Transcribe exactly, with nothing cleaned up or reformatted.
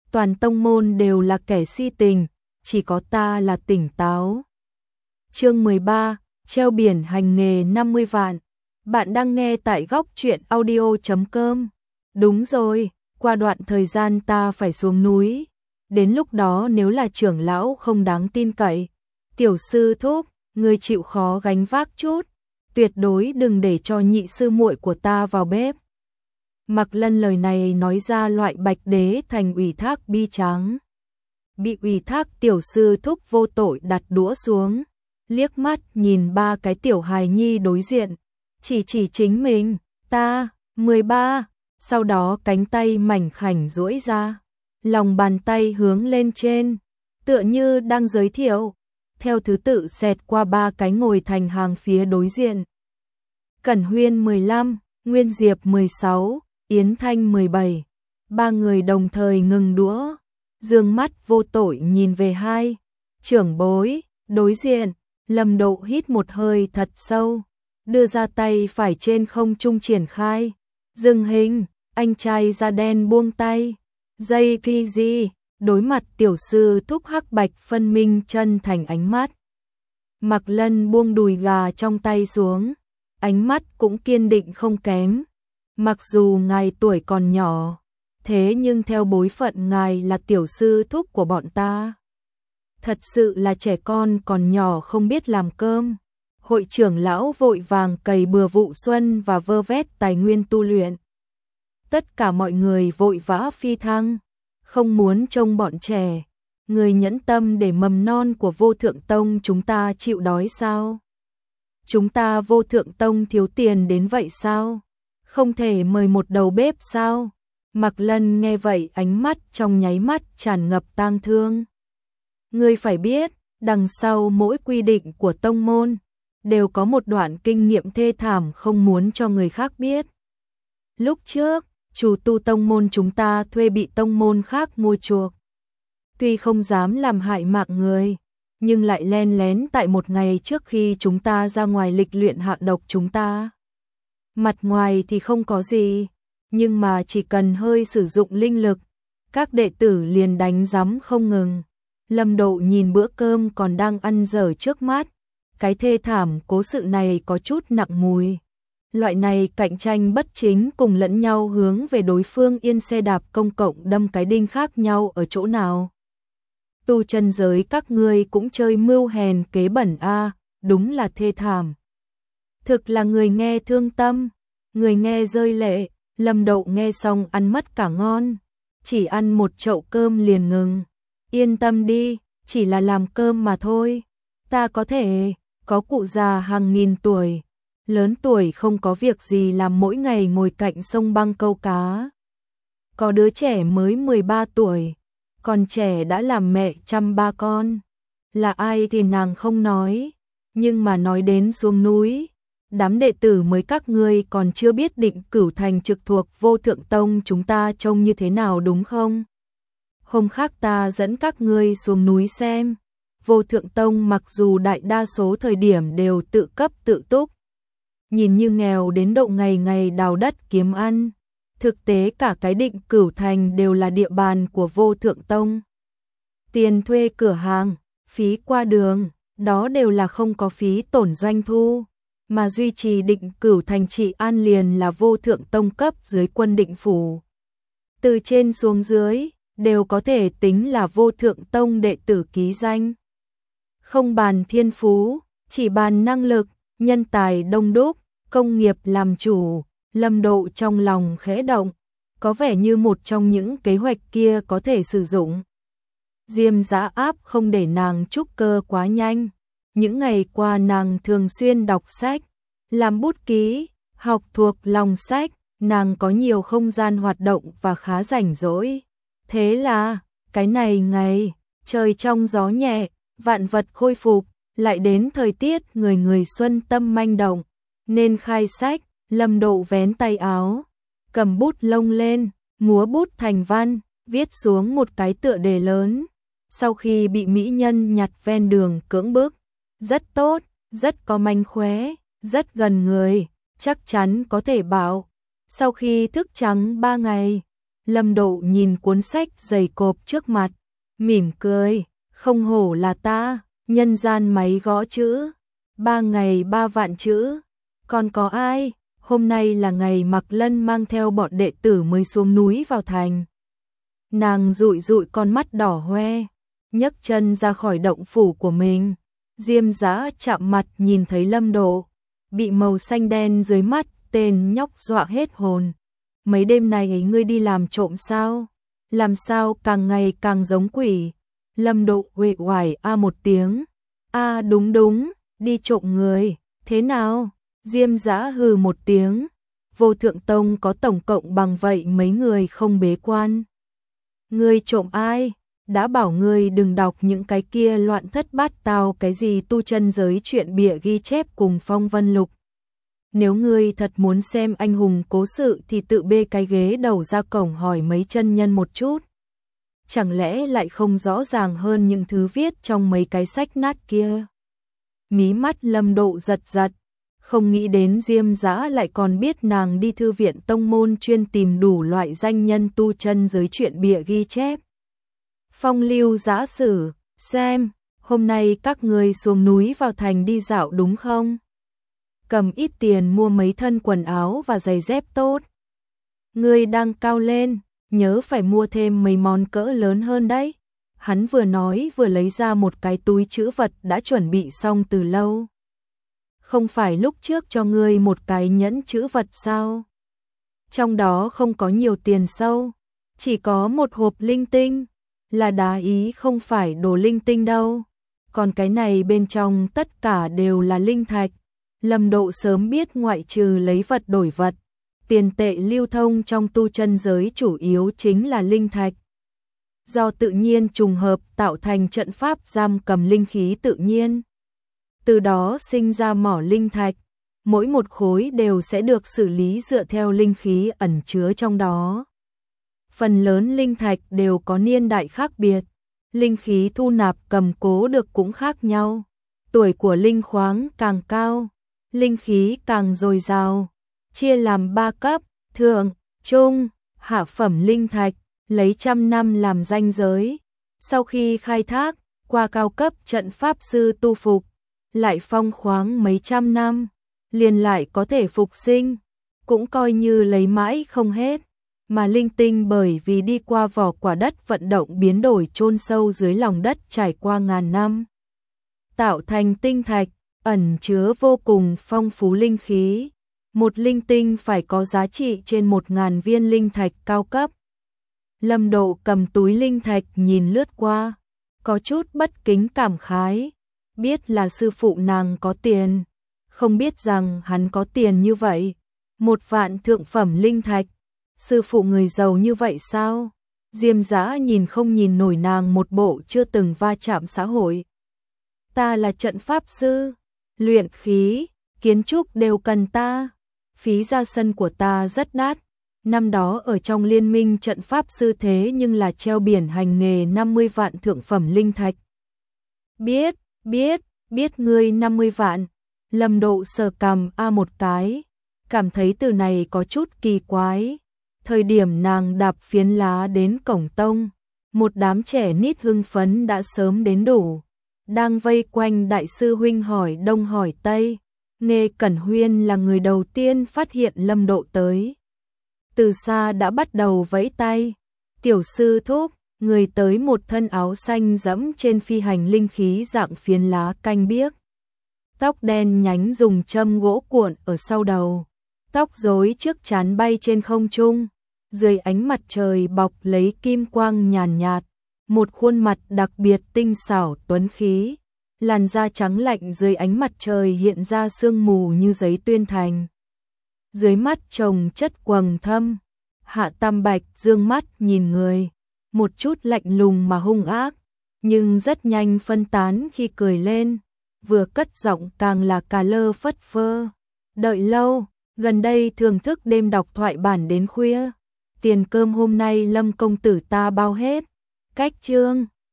toàn tông môn đều là kẻ si tình, chỉ có ta là tỉnh táo. Chương mười ba, treo biển hành nghề năm mươi vạn. Bạn đang nghe tại góc truyện audio chấm com. Đúng rồi, qua đoạn thời gian ta phải xuống núi. Đến lúc đó nếu là trưởng lão không đáng tin cậy, tiểu sư thúc, ngươi chịu khó gánh vác chút, tuyệt đối đừng để cho nhị sư muội của ta vào bếp. Mạc Lân lời này nói ra loại bạch đế thành ủy thác bi tráng. Bị ủy thác tiểu sư thúc vô tội đặt đũa xuống, liếc mắt nhìn ba cái tiểu hài nhi đối diện, chỉ chỉ chính mình, ta, mười ba, sau đó cánh tay mảnh khảnh duỗi ra, lòng bàn tay hướng lên trên, tựa như đang giới thiệu, theo thứ tự xẹt qua ba cái ngồi thành hàng phía đối diện. Cẩn Huyên mười lăm, Nguyên Diệp mười sáu, Yến Thanh mười bảy, ba người đồng thời ngừng đũa, dương mắt vô tội nhìn về hai trưởng bối đối diện. Lâm Độ hít một hơi thật sâu, đưa ra tay phải trên không trung triển khai, dừng hình, anh trai da đen buông tay, dây phi di, đối mặt tiểu sư thúc hắc bạch phân minh chân thành ánh mắt. Mạc Lân buông đùi gà trong tay xuống, ánh mắt cũng kiên định không kém. Mặc dù ngài tuổi còn nhỏ, thế nhưng theo bối phận ngài là tiểu sư thúc của bọn ta. Thật sự là trẻ con còn nhỏ không biết làm cơm. Hội trưởng lão vội vàng cày bừa vụ xuân và vơ vét tài nguyên tu luyện. Tất cả mọi người vội vã phi thăng, không muốn trông bọn trẻ. Người nhẫn tâm để mầm non của Vô Thượng Tông chúng ta chịu đói sao? Chúng ta Vô Thượng Tông thiếu tiền đến vậy sao? Không thể mời một đầu bếp sao? Mạc Lân nghe vậy ánh mắt trong nháy mắt tràn ngập tang thương. Ngươi phải biết, đằng sau mỗi quy định của tông môn, đều có một đoạn kinh nghiệm thê thảm không muốn cho người khác biết. Lúc trước, chủ tu tông môn chúng ta thuê bị tông môn khác mua chuộc. Tuy không dám làm hại mạng người, nhưng lại len lén tại một ngày trước khi chúng ta ra ngoài lịch luyện hạ độc chúng ta. Mặt ngoài thì không có gì, nhưng mà chỉ cần hơi sử dụng linh lực, các đệ tử liền đánh giấm không ngừng. Lâm Độ nhìn bữa cơm còn đang ăn dở trước mắt, cái thê thảm cố sự này có chút nặng mùi. Loại này cạnh tranh bất chính cùng lẫn nhau hướng về đối phương yên xe đạp công cộng đâm cái đinh khác nhau ở chỗ nào. Tu chân giới các ngươi cũng chơi mưu hèn kế bẩn a, đúng là thê thảm. Thực là người nghe thương tâm, người nghe rơi lệ. Lâm Độ nghe xong ăn mất cả ngon, chỉ ăn một chậu cơm liền ngừng. Yên tâm đi, chỉ là làm cơm mà thôi. Ta có thể, có cụ già hàng nghìn tuổi, lớn tuổi không có việc gì làm mỗi ngày ngồi cạnh sông băng câu cá. Có đứa trẻ mới mười ba tuổi, còn trẻ đã làm mẹ chăm ba con. Là ai thì nàng không nói, nhưng mà nói đến xuống núi, đám đệ tử mới các ngươi còn chưa biết Định Cửu Thành trực thuộc Vô Thượng Tông chúng ta trông như thế nào đúng không? Hôm khác ta dẫn các ngươi xuống núi xem. Vô Thượng Tông mặc dù đại đa số thời điểm đều tự cấp tự túc, nhìn như nghèo đến độ ngày ngày đào đất kiếm ăn, thực tế cả cái Định Cửu Thành đều là địa bàn của Vô Thượng Tông. Tiền thuê cửa hàng, phí qua đường, đó đều là không có phí tổn doanh thu, mà duy trì Định Cửu Thành trị an liền là Vô Thượng Tông cấp dưới quân định phủ. Từ trên xuống dưới, đều có thể tính là Vô Thượng Tông đệ tử ký danh. Không bàn thiên phú, chỉ bàn năng lực, nhân tài đông đúc, công nghiệp làm chủ. Lâm Độ trong lòng khẽ động, có vẻ như một trong những kế hoạch kia có thể sử dụng. Diêm Dã áp không để nàng trúc cơ quá nhanh. Những ngày qua nàng thường xuyên đọc sách, làm bút ký, học thuộc lòng sách, nàng có nhiều không gian hoạt động và khá rảnh rỗi. Thế là, cái này ngày, trời trong gió nhẹ, vạn vật khôi phục, lại đến thời tiết người người xuân tâm manh động, nên khai sách. Lâm Độ vén tay áo, cầm bút lông lên, múa bút thành văn, viết xuống một cái tựa đề lớn. Sau khi bị mỹ nhân nhặt ven đường cưỡng bức, rất tốt, rất có mánh khóe, rất gần người, chắc chắn có thể bảo. Sau khi thức trắng ba ngày, Lâm Độ nhìn cuốn sách dày cộp trước mặt, mỉm cười, không hổ là ta, nhân gian máy gõ chữ, ba ngày ba vạn chữ, còn có ai, hôm nay là ngày Mạc Lân mang theo bọn đệ tử mới xuống núi vào thành. Nàng dụi dụi con mắt đỏ hoe, nhấc chân ra khỏi động phủ của mình, Diêm Dã chạm mặt nhìn thấy Lâm Độ, bị màu xanh đen dưới mắt, tên nhóc dọa hết hồn. Mấy đêm này ấy ngươi đi làm trộm sao? Làm sao càng ngày càng giống quỷ? Lâm Độ uể oải a một tiếng. A đúng đúng, đi trộm người, thế nào? Diêm Dã hừ một tiếng. Vô Thượng Tông có tổng cộng bằng vậy mấy người không bế quan. Ngươi trộm ai? Đã bảo ngươi đừng đọc những cái kia loạn thất bát tao cái gì tu chân giới chuyện bịa ghi chép cùng Phong Vân Lục. Nếu ngươi thật muốn xem anh hùng cố sự thì tự bê cái ghế đầu ra cổng hỏi mấy chân nhân một chút. Chẳng lẽ lại không rõ ràng hơn những thứ viết trong mấy cái sách nát kia? Mí mắt Lâm Độ giật giật, không nghĩ đến Diêm Dã lại còn biết nàng đi thư viện tông môn chuyên tìm đủ loại danh nhân tu chân giới chuyện bịa ghi chép. Phong lưu giã sử, xem, hôm nay các ngươi xuống núi vào thành đi dạo đúng không? Cầm ít tiền mua mấy thân quần áo và giày dép tốt. Ngươi đang cao lên, nhớ phải mua thêm mấy món cỡ lớn hơn đấy. Hắn vừa nói vừa lấy ra một cái túi trữ vật đã chuẩn bị xong từ lâu. Không phải lúc trước cho ngươi một cái nhẫn trữ vật sao? Trong đó không có nhiều tiền sâu, chỉ có một hộp linh tinh, là đá ý không phải đồ linh tinh đâu. Còn cái này bên trong tất cả đều là linh thạch. Lâm Độ sớm biết ngoại trừ lấy vật đổi vật, tiền tệ lưu thông trong tu chân giới chủ yếu chính là linh thạch. Do tự nhiên trùng hợp tạo thành trận pháp giam cầm linh khí tự nhiên. Từ đó sinh ra mỏ linh thạch, mỗi một khối đều sẽ được xử lý dựa theo linh khí ẩn chứa trong đó. Phần lớn linh thạch đều có niên đại khác biệt, linh khí thu nạp cầm cố được cũng khác nhau. Tuổi của linh khoáng càng cao, linh khí càng dồi dào, chia làm ba cấp, thượng, trung, hạ phẩm linh thạch, lấy trăm năm làm ranh giới. Sau khi khai thác, qua cao cấp trận pháp sư tu phục, lại phong khoáng mấy trăm năm, liền lại có thể phục sinh, cũng coi như lấy mãi không hết. Mà linh tinh bởi vì đi qua vỏ quả đất vận động biến đổi chôn sâu dưới lòng đất trải qua ngàn năm, tạo thành tinh thạch, ẩn chứa vô cùng phong phú linh khí. Một linh tinh phải có giá trị trên một ngàn viên linh thạch cao cấp. Lâm Độ cầm túi linh thạch nhìn lướt qua, có chút bất kính cảm khái, biết là sư phụ nàng có tiền, không biết rằng hắn có tiền như vậy. Một vạn thượng phẩm linh thạch, sư phụ người giàu như vậy sao? Diêm Dã nhìn không nhìn nổi nàng một bộ chưa từng va chạm xã hội. Ta là trận pháp sư, luyện khí, kiến trúc đều cần ta, phí ra sân của ta rất đắt. Năm đó ở trong liên minh trận pháp sư thế nhưng là treo biển hành nghề năm mươi vạn thượng phẩm linh thạch. Biết, biết, biết ngươi năm mươi vạn. Lâm Độ sờ cằm a một cái, cảm thấy từ này có chút kỳ quái. Thời điểm nàng đạp phiến lá đến cổng tông, một đám trẻ nít hưng phấn đã sớm đến đủ, đang vây quanh đại sư huynh hỏi đông hỏi tây. Nghê Cẩn Huyên là người đầu tiên phát hiện Lâm Độ tới, từ xa đã bắt đầu vẫy tay. Tiểu sư thúc, người tới một thân áo xanh dẫm trên phi hành linh khí dạng phiến lá canh biếc, tóc đen nhánh dùng châm gỗ cuộn ở sau đầu, tóc rối trước trán bay trên không trung, dưới ánh mặt trời bọc lấy kim quang nhàn nhạt, một khuôn mặt đặc biệt tinh xảo tuấn khí, làn da trắng lạnh dưới ánh mặt trời hiện ra sương mù như giấy tuyên thành. Dưới mắt chồng chất quầng thâm, Hạ Tam Bạch dương mắt nhìn người, một chút lạnh lùng mà hung ác, nhưng rất nhanh phân tán khi cười lên, vừa cất giọng càng là cà lơ phất phơ. Đợi lâu, gần đây thưởng thức đêm đọc thoại bản đến khuya, tiền cơm hôm nay Lâm công tử ta bao hết. Cách chương